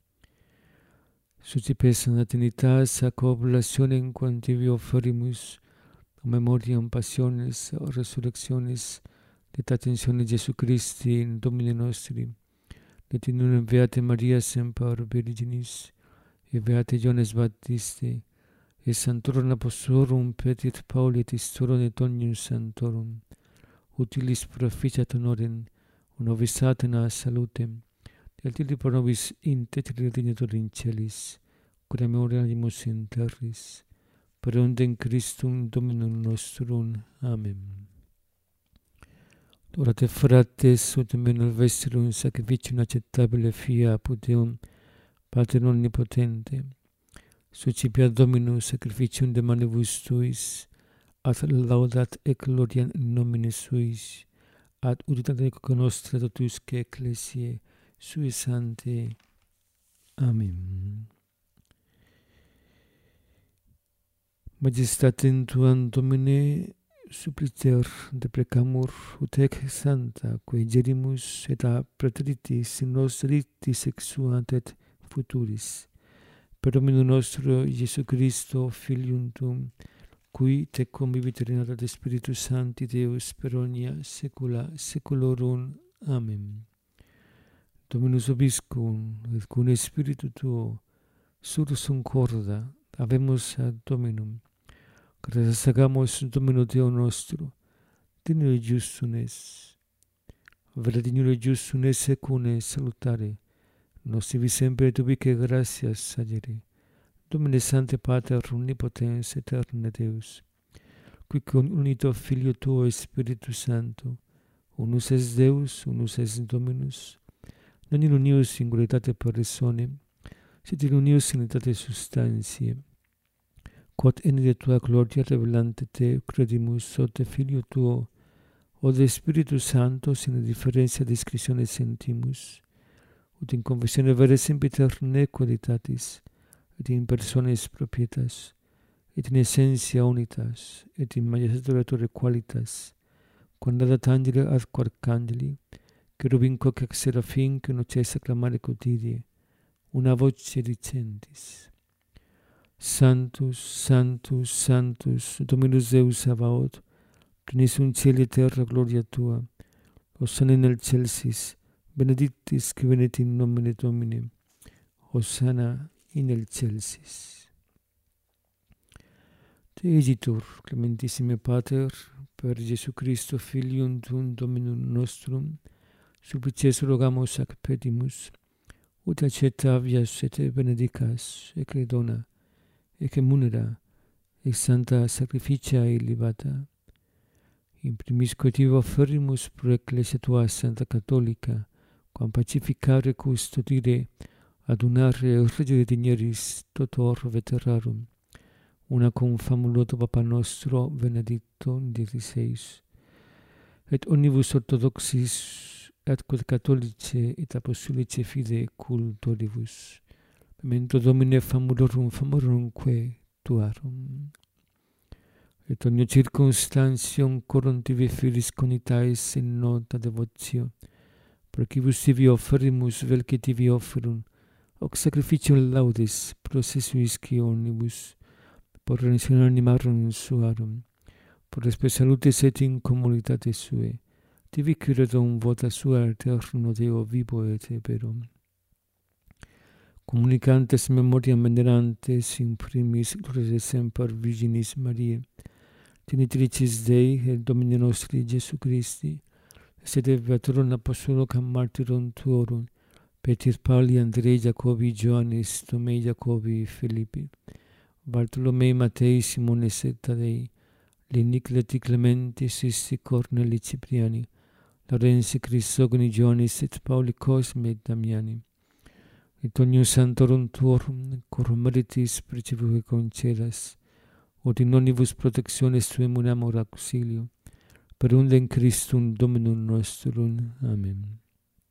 Sucipes Sancta Trinitas, ac oblationem quam tibi offerimus, memoriam passiones, resurrectionis, et ascensionis Jesu Christi, Domine nostri, et in unum Beate Maria semper Virginis, et Beate Ioannes Baptiste, et Sanctorum Apostolorum Petri et Pauli et Istorum et omnium Sanctorum, ut illis proficiat honorem, novisatem a salutem, et illi pro nobis intetri dignator in celis, cura memoriamus in terris, per ondem Christum Dominum nostrum. Amen. Orate frates, ut meno vestrum sacrificium acceptabile fia apud Deum, Pater omnipotente, Socipia Dominus sacrificium de manibus tuis, ad laudat et gloriam in nomine suis, ad unitate nostra totusque ecclesiae sui sanctae. Amen. Majestatem tuam Domine suppliciter deprecamur ut ec santa quae gerimus et a praeteritis in nos rictis exuant et futuris. Per Dominum nostro Iesu Christo, Filium tuum, qui te convivit regnat Spiritus Sancti Deus per omnia saecula saeculorum. Amen. Dominus vobiscum, et cum Spiritu tuo, surus concorda, habemus ad Dominum. Gratias agamus Domino Deo nostro, dignum justum es. Vera dignum justum es secune salutare, nos tibi sempre et ubique gratias sagere. Domine Sancte Pater omnipotens aeterne Deus, qui con unito Filio tuo Spiritus Sancto, unus es Deus, unus es Dominus, non in unius singularitate personae, sed in unius unitate substantiae, quod in de tua gloria revelante te credimus sote Filio tuo, o de Spiritus Sancto sin differentia discretione sentimus, ut in confessione vera sempiterne qualitatis, et in personis propietas, et in essentia unitas, et in majestatis qualitas, quandadat angeli ad arcangeli, cherubim quoque ac seraphim que noces acclamare quotidie, una voce dicentis. Sanctus, Sanctus, Sanctus, Dominus Deus Sabaoth, plenis in cieli et terra gloria tua, Hosanna in excelsis, benedictus qui venit in nomine Domini, Hosanna in excelsis. Te egitur, clementissime Pater, per Iesu Christo, Filium tuum Dominum nostrum, supplices rogamus ac pedimus, ut accettavias et benedicas, ecce dona, ecce munera, ex santa sacrificia illibata. In primis tibi offerimus pro ecclesia tua Santa Catholica, quam pacificare custodire, adunare regio digneris totor veterarum, una cum famuloso Papa nostro Benedicto XVI, et omnibus orthodoxis et quod catholice et apostolice fide cultoribus. Memento Domine famorumque tuarum. Et omnia circumstantium corum tibi filis conitais in nota devotio, procibus tibi offerimus vel que tibi offerum, hoc sacrificium laudis processuisci omnibus, por redentionem animarum suarum, por respe salutis et in communitate sue, tibi curadum vota sua eterno Deo vivo et verum. Communicantes memoriam venerantes in primis gloriae semper Virginis Mariae, Genitricis Dei et Domini nostri Iesu Christi, sed beaturum apostolum et martyrum tuorum, Petir, Pauli, Andrei, Jacobi, Ioannis, Tomei, Jacobi, Filippi, Bartolomei, Matei, Simones et Tadei, Nicleti, Clementi, Sisti, Corneli, Cipriani, Laurensi, Chrysogoni, Ioannis et Pauli, Cosme et Damiani, et omnium santorum tuorum, corum meritis precipuque concedas, ut in omnibus protectiones tuae munamur auxilio, per undem Christum Dominum nostrum. Amen.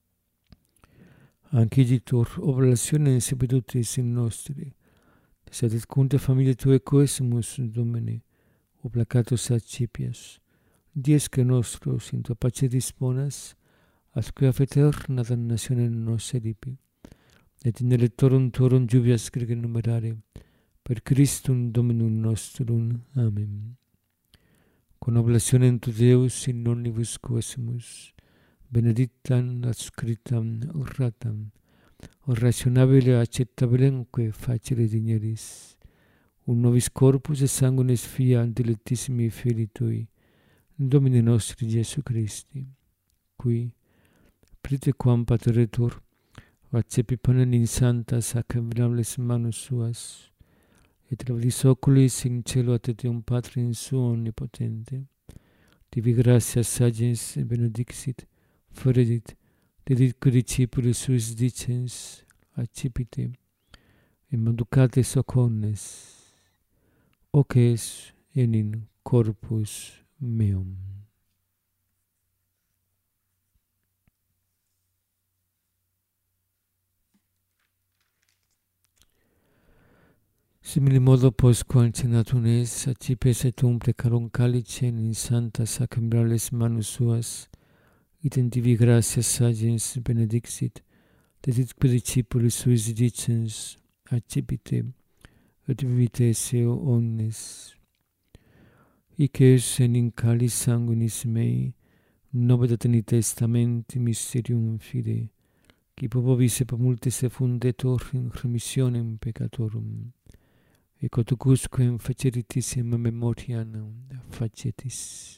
Anciditur, oblationem sepetutis in nostri, sed et cunte familiae tuae coesimus Domine, oblacatus accipias, diesque nostros in tua pace disponas, asque af aeterna damnationem nos eripi, et in electorum tuorum jubias grege numerare, per Christum Dominum nostrum. Amen. Con oblationem tu Deus in omnibus coesimus, benedictam adscriptam orratam, rationabile accettabilemque facile digneris, un nobis corpus et sanguinis fia dilectissimi Filii Tui, Domini nostri Iesu Christi, qui, prite quam pateretur, accepi panem in santas ac venerables manus suas, et levis oculis in cielo ad Deum Patrim suo omnipotente, tibi gratias sagens benedixit, feredit, dedit discipulis suis dicens, accipite, in manducates ocones, oces in corpus meum. Simili modo postquam cenatunes accipes et precarum calicem in santa sacramentales manus suas, identivi gratias sagens benedixit, deditque discipulis suis dicens accipite, et vivite seo omnes. Hic es in calis sanguinis mei, novet in testamenti mysterium fide, qui pro vobis et pro multis effundetur in remissionem peccatorum, et cotucusquem faceritis in memoriam facetis.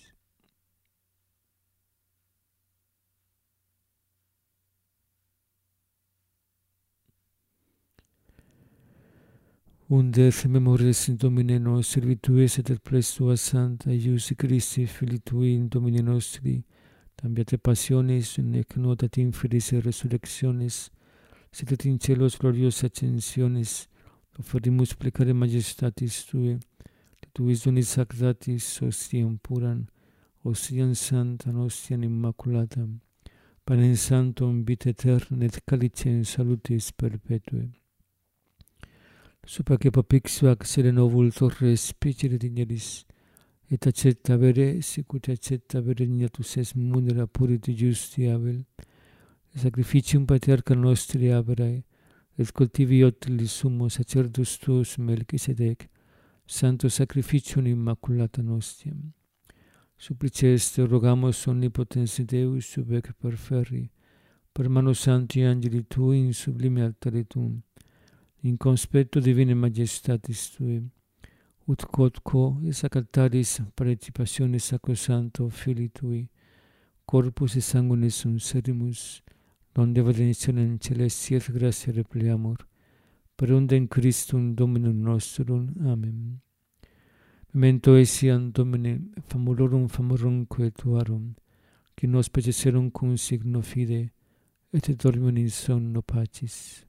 Unde memorias in Domine nostri, virtues et pres tua santa, Iusi Christi, Filii Tui, in Domine nostri, tambiate passiones, nec notat inferis et resurrectiones, sed et in celos glorios ascensiones, offerimus plecare majestatis Tue, de Tuis donis sacratis, ostiam puram, ostiam santam, ostiam immaculatam, panem sanctum, vita aeterna, et calicem salutis perpetue. Supra que propixio ac serenovul torres picere digneris, et accetta vere, sicut accetta vere dignatus es munera puriti justi Abel, sacrificium patriarca nostri Abrae, et cultivi otilis sumo sacerdus tuus Melchisedec, santo sacrificium immaculata nostiam. Supplices te rogamus omnipotens Deus sub ec perferri, per mano santi angeli Tui in sublime altare Tuum, in conspecto divine majestatis Tui, ut quodquo et sacertatis participationis sacrosanto Filii Tui, corpus et sanguinis sunt serimus, donde benedictionem celesti et gratia repleamur, per undem Christum Dominum nostrum. Amen. Memento etiam Domine famulorum famorumque Tuarum, qui nos peceserum cum signo fide, et dormium in somno pacis.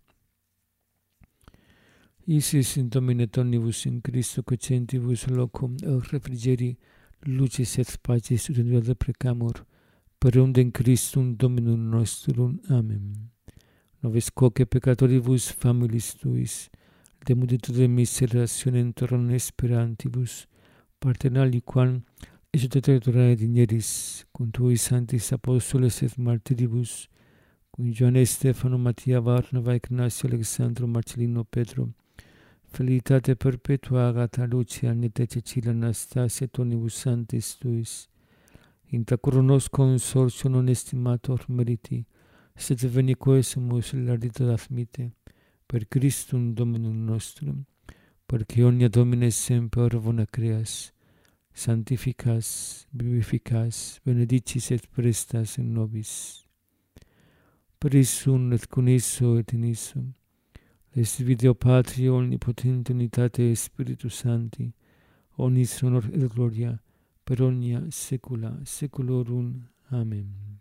Isis in Domine tonibus in Christo cocentibus locum et refrigeri lucis et pacis ut in via precamur, per undem Christum Dominum nostrum. Amen. Nobis quoque peccatoribus familis Tuis, de multitude miserationem torrem esperantibus, partenali quam exudatoriae digneris, cum Tui sanctis apostoles et martiribus, cum Ioanne Stefano, Mattia, Varnava, Ignacio, Alexandro, Marcellino, Pedro, Felicitate perpetua, Agata, Lucia, Annete, Cecilia, Anastasia, tonibus sanctis Tuis, intra coronos consortio non estimator meriti, sed veni quesumus larita admite, per Christum Dominum nostrum, perque omnia Domine semper bona creas, sanctificas, vivificas, benedicis et prestas in nobis. Per issum et con isso et in issum, est Deo Patria omnipotente unitate Spiritus Sancti, omnis honor et gloria, per omnia saecula saeculorum. Amen.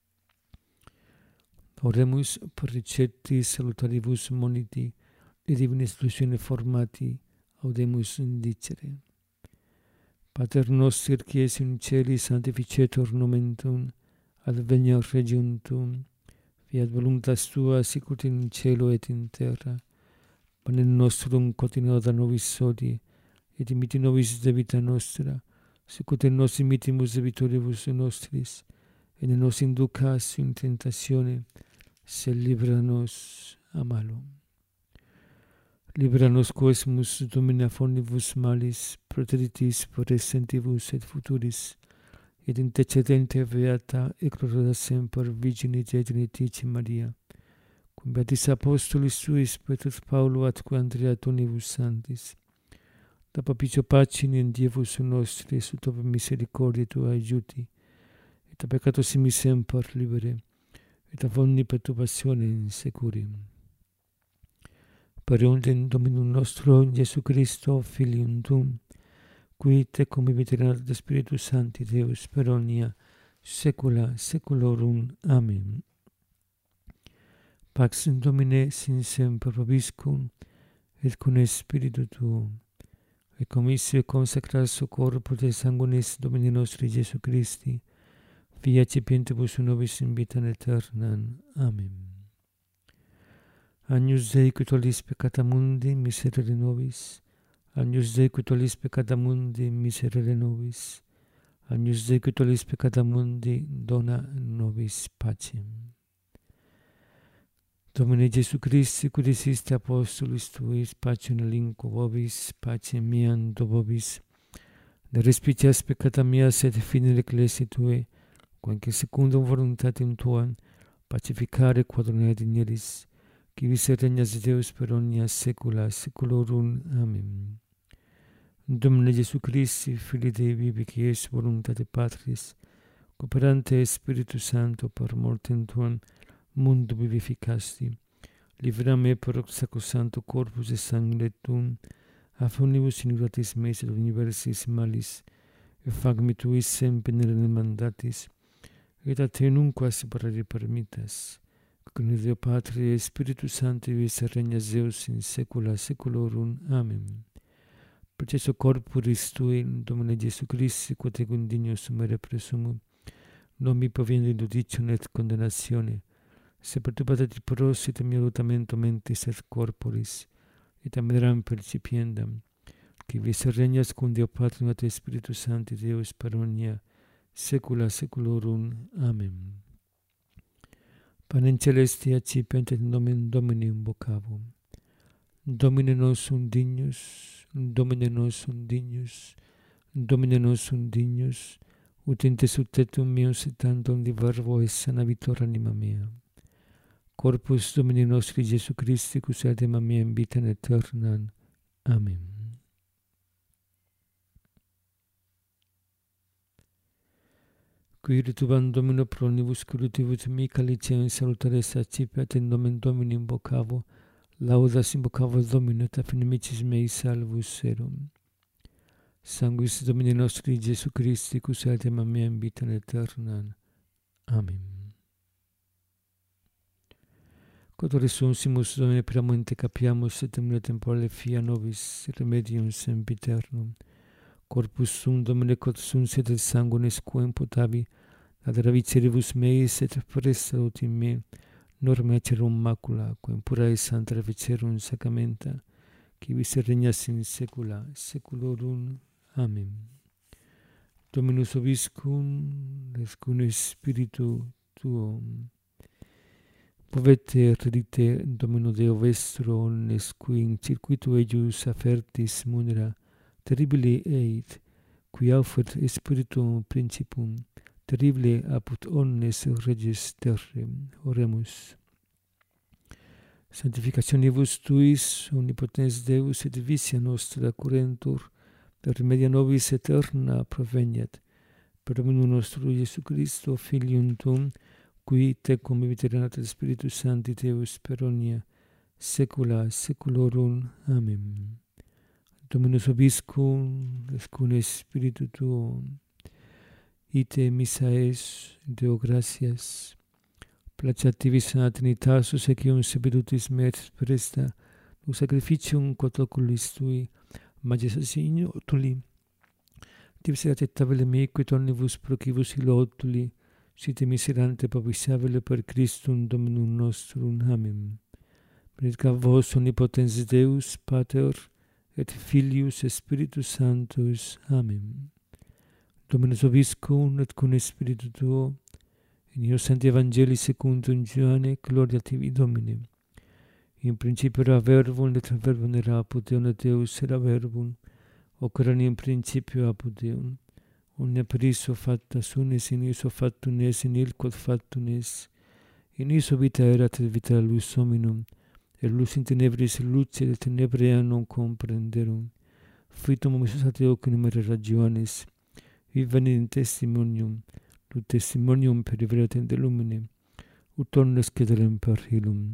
Oremus per receptis salutaribus moniti, de divina institutione formati, audemus indicere. Pater noster, qui es in celi, sanctificetur nomen Tuum, adveniat regnum Tuum, fiat voluntas Tua, sicut in cielo et in terra. Panem nostrum quotidianum da nobis hodie, et dimitti nobis debita nostra, sicut et nos dimittimus debitoribus nostris, et ne nos inducas in tentatione, sed libera nos a malo. Libera nos quesumus, Domine, a omnibus malis, proteritis per sentibus et futuris, et intercedente beata et gloriosa semper Virgini Dei Genitici Maria, cum beatis apostolis suis Petrus Paulo atque Andrea tonibus sanctis, da propicio pacini in Dievus nostri, sut ob misericordiae Tua aiuti, et a peccato simi semper libere, et a omni perturbationem securi. Per undem Dominum nostrum Iesu Christo, Filium Tuum, qui tecum viviterat de Spiritus Sancti Deus per omnia saecula saeculorum. Amen. Pax Domine sin semper vobiscum, et con spiritu tuo, et comissio et consecratio corpus et sanguinis Domini nostri Iesu Christi, via cipientibus nobis in vitam aeternam. Amen. Agnus Dei, qui tollis peccata mundi, miserere nobis. Agnus Dei, qui tollis peccata mundi, miserere nobis. Agnus Dei, qui tollis peccata mundi, dona nobis pacem. Domine Iesu Christi, qui diciste apostolis tuis, pacem relinquo vobis, pacem meam do vobis, ne respicias peccata meas et fine ecclesiae tuae, quenque secundum voluntatem tuam, pacificare quadrone digneris, qui vis regnas Deus per omnia saecula saeculorum. Amen. Domine Iesu Christi, Filii Dei vivi, qui es voluntate Patris, cooperante Spiritus Sancto per mortem tuam, mundo vivificasti, libera me per sacrosancto corpus et sanguine tuum, af omnibus iniquitatis meis et universis malis, et facmi tuis semper mandatis, et a te nunquam separare permittas, con Deo Patri et Spiritus Sancti vis regnas Deus in saecula saeculorum. Amen. Percesso corporis tui, Domine Iesu Christi, quod ecum dignus sumere presumum, non mi proveniendo in judicium et condemnatione, se per tu patati prosit mia lutamento mentis et corporis, et ameneram percipiendam, qui vis regnas cum Deo Patri et Spiritus Sancti Deus per omnia saecula saeculorum. Amen. Panem celesti accipient et nomen Domini invocavum. Domine nosum dignus, Domine nosum dignus, Domine nosum dignus, ut in te subtetum meus et tantum di verbo et sana vitor anima mea. Corpus Domini nostri Iesu Christi, cus adem a mea in vitam aeternam. Amen. Qui retubam Domino pro omnibus corrutibus mica licem salutares accipiat in nomen Domini invocavo, laudas invocavo Domino et af inimicis mei salvus erum. Sanguis Domini nostri Iesu Christi, cus adem a mea in vitam aeternam. Amen. Quod resursimus Domine plenamente capiamus et in temporale fia nobis remedium sempiternum. Corpus sum Domine quod sunset et sanguinis quem potavi, ad ravicieribus meis et prestaut in me, norma cerum macula, quem pura et santa ravicierum sacramenta, qui vis regnas in saecula saeculorum. Amen. Dominus vobiscum, et cum spiritu tuum. Povete redite Domino Deo vestro omnes qui in circuito eius afertis munera, terribile eit, qui aufert spiritum principum, terribile apud omnes reges terrae. Oremus. Sanctificationibus tuis, omnipotens Deus, et vitia nostra currentur, per remedia nobis eterna proveniat, per Dominum nostro Iesu Christo, Filium tuum, qui tecum viviterat Spiritus Sancti Deus per omnia saecula saeculorum. Amen. Dominus vobiscum, et cum spiritu tuo. Ite missa es, Deo gratias. Placeat tibi sana Trinitatis, ecium sepetutis meris presta, nunc sacrificium quod oculis tui, majestas inotuli, tibi acceptabile mei, quid omnibus procibus illotuli, site miserante propitiabile per Christum Dominum nostrum. Amen. Benedicat vos omnipotens Deus, Pater, et Filius, et Spiritus Sanctus. Amen. Dominus vobiscum, et cum spiritu tuo, in eo Sancti Evangelii secundum Ioanne, gloria tibi Domine. In principio era verbum, et verbum era apud Deum, et Deus era verbum, hoc erat in principio apud Deum. Omnia per iso facta sunt, in iso factum est, in il quod factum est. In iso vita erat, et vita lux hominum, et lux in tenebris luce, et tenebrea non comprenderum. Fitum hominis ad eo numere ragiones, vivere in testimonium, ut testimonium per veritate de lumine, ut omnes cederem per hilum.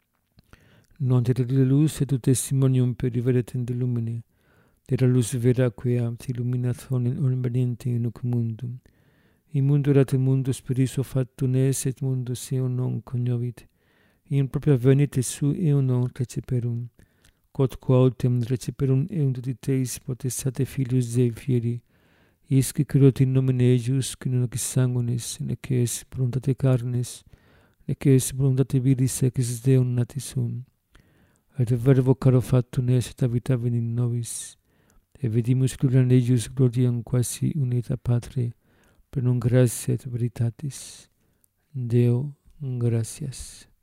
Non terrile lux, et ut testimonium per veritate de lumine, era lux vera quia illuminat omniente in hoc mundum. In mundo erat mundus per iso factum est, et mundus eo non cognovit. In propria venit et su eo non receperum. quod quautem receperum eundit teis potestate filius Dei fieri, isque creot in nomine eius, qui non ex sanguinis, nec es voluntate carnis, nec es voluntate viris ex Deum natis sum. Et verbo caro factum est habitavit in nobis, et vedimus pluriam eius gloriam quasi unita Patre, per non gratia et veritatis. Deo gratias.